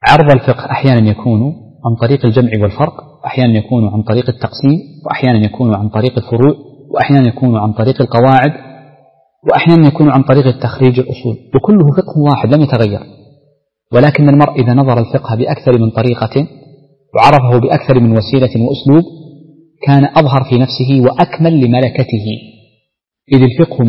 عرض الفقه أحيانا يكون عن طريق الجمع والفرق، وأحيانا يكون عن طريق التقسيم، وأحيانا يكون عن طريق الفروع، وأحيانا يكون عن طريق القواعد، وأحيانا يكون عن طريق التخريج الأصول، وكله فقه واحد لم يتغير. ولكن المرء إذا نظر الفقه بأكثر من طريقة وعرفه بأكثر من وسيلة وأسلوب كان أظهر في نفسه وأكمل لملكته، إذ الفقه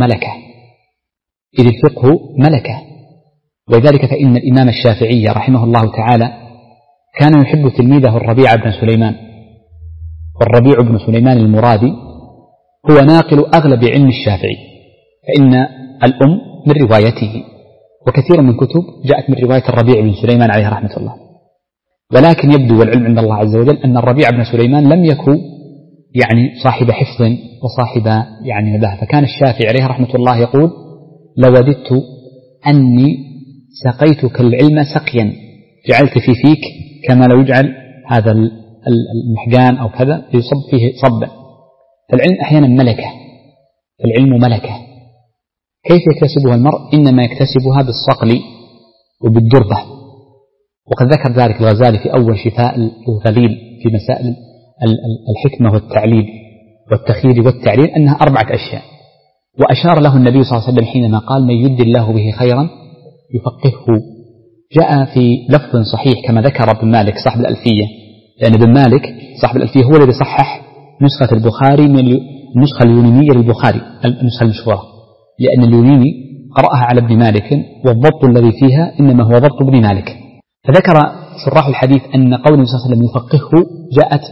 ملكة. ولذلك فإن الإمام الشافعي رحمه الله تعالى كان يحب تلميذه الربيع بن سليمان، والربيع بن سليمان المرادي هو ناقل أغلب علم الشافعي، فإن الأم من روايته، وكثير من كتب جاءت من رواية الربيع بن سليمان عليه رحمة الله. ولكن يبدو والعلم عند الله عز وجل أن الربيع بن سليمان لم يكن صاحب حفظ وصاحب نباهة، فكان الشافعي عليه رحمة الله يقول: لوددت أني سقيتك العلم سقيا جعلت فيك كما لو يجعل هذا المحجان أو كذا يصب فيه صبا. فالعلم أحيانا ملكة. كيف يكتسبها المرء؟ إنما يكتسبها بالصقل وبالدربة، وقد ذكر ذلك الغزالي في أول شفاء الغليل في مسائل الحكمة والتعليل والتخيير والتعليل أنها 4 أشياء، وأشار له النبي صلى الله عليه وسلم حينما قال: من يرد الله به خيرا يفقهه. جاء في لفظ صحيح كما ذكر ابن مالك صاحب الألفية، لأن ابن مالك صاحب الألفية هو الذي صحح نسخة البخاري من النسخة اليونانية للبخاري، النسخة المشهورة، لأن اليوناني قرأها على ابن مالك والضبط الذي فيها إنما هو ضبط ابن مالك. فذكر شراح الحديث أن قول النبي صلى الله عليه وسلم يفقهه جاءت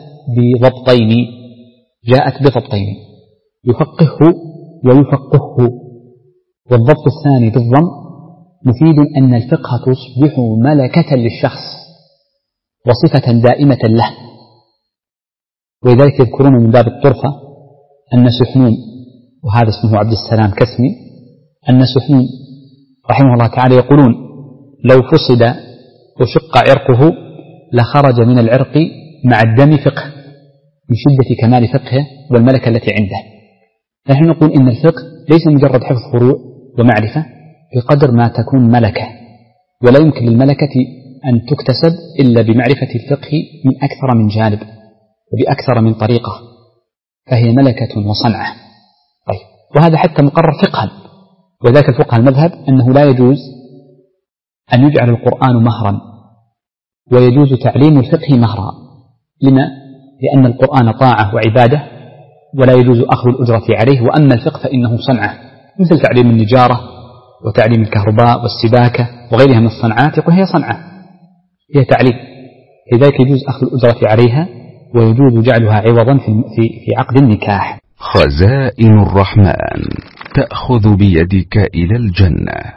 بضبطين، يفقهه ويفقهه. والضبط الثاني بالضم مفيد أن الفقه تصبح ملكة للشخص وصفة دائمة له. ولذلك يذكرون من باب الطرفة أن سحنون، وهذا اسمه عبد السلام كسمي، أن سحنون رحمه الله تعالى يقولون: لو فصد وشق عرقه لخرج من العرق مع الدم فقه، من شدة كمال فقهه والملكة التي عنده. نحن نقول إن الفقه ليس مجرد حفظ فروع ومعرفة بقدر ما تكون ملكة، ولا يمكن للملكة أن تكتسب إلا بمعرفة الفقه من أكثر من جانب وبأكثر من طريقة، فهي ملكة وصنعة. طيب، وهذا حتى مقرر فقها. وذاك الفقه المذهب أنه لا يجوز أن يجعل القرآن مهرا، ويجوز تعليم الفقه مهرا. لما؟ لأن القرآن طاعة وعبادة ولا يجوز أخذ الأجرة عليه، وأما الفقه فإنه صنعة، مثل تعليم النجارة وتعليم الكهرباء والسباكة وغيرها من الصنعات، يقول هي صنعة، هي تعليم، لذلك يجوز أخذ الأجرة عليها ويجوز جعلها عوضا في عقد النكاح. خزائن الرحمن تأخذ بيدك إلى الجنة.